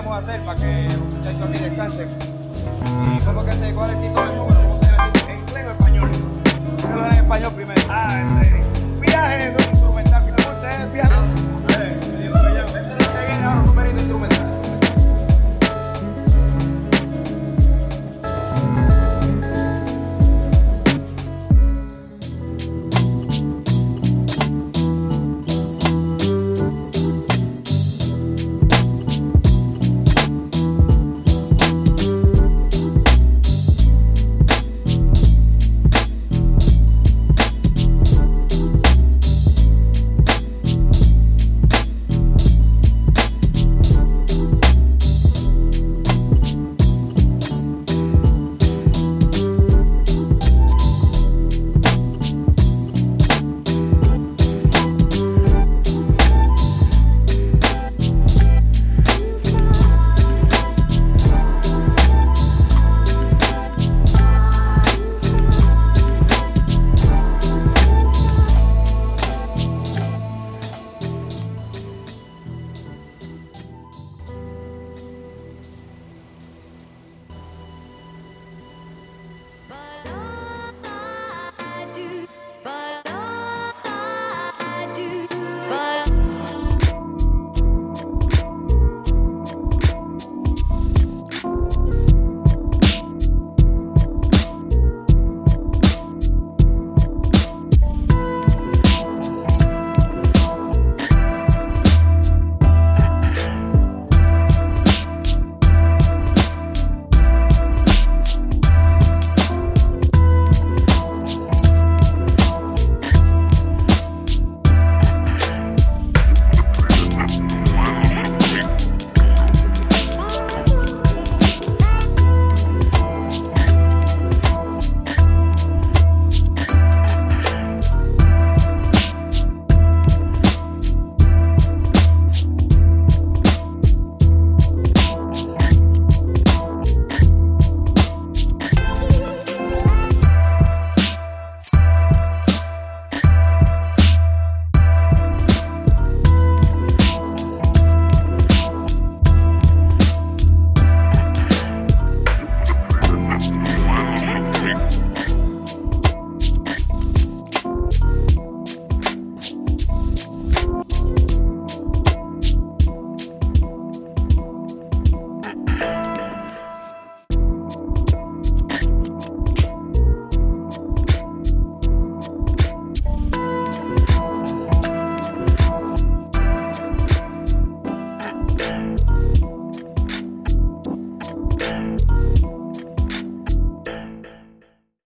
vamos a hacer para que los muchachos aquí descansen. ¿Y cómo que se cuál es el título del número? ¿Cómo se llama? ¿En inglés o en español? ¿Cómo se llama en español